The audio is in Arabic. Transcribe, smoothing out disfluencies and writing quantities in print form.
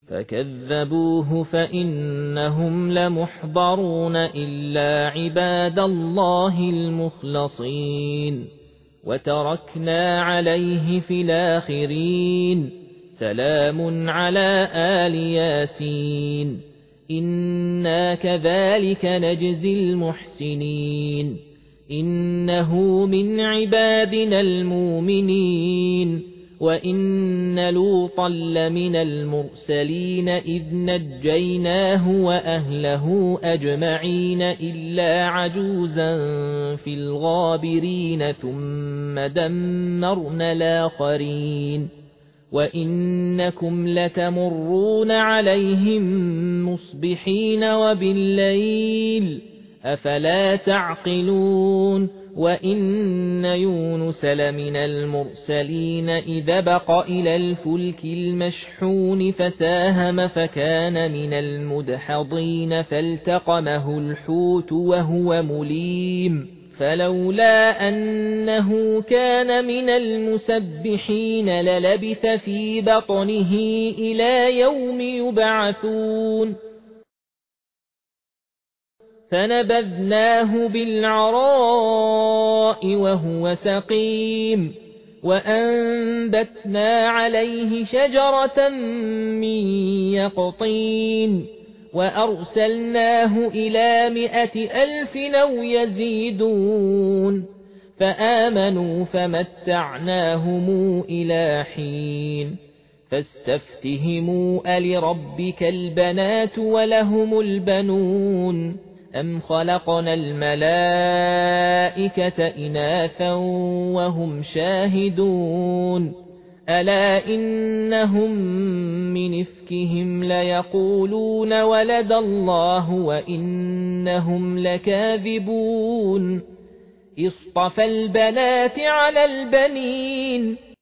فكذبوه فإنهم لمحضرون إلا عباد الله المخلصين وتركنا عليه في الآخرين سلام على آل ياسين إنا كذلك نجزي المحسنين إنه من عبادنا المؤمنين وإن لوطا لمن المرسلين إذ نجيناه وأهله أجمعين إلا عجوزا في الغابرين ثم دمرنا الآخرين وإنكم لتمرون عليهم مصبحين وبالليل أفلا تعقلون وإن يونس لمن المرسلين إذا بق إلى الفلك المشحون فساهم فكان من المدحضين فالتقمه الحوت وهو مليم فلولا أنه كان من المسبحين للبث في بطنه إلى يوم يبعثون فنبذناه بالعراء وهو سقيم وأنبتنا عليه شجرة من يقطين وأرسلناه إلى 100,000 أو يزيدون فآمنوا فمتعناهم إلى حين فاستفتهموا ألربك البنات ولهم البنون أم خلقنا الملائكة إناثا وهم شاهدون ألا إنهم من إفكهم ليقولون ولد الله وإنهم لكاذبون اصطفى البنات على البنين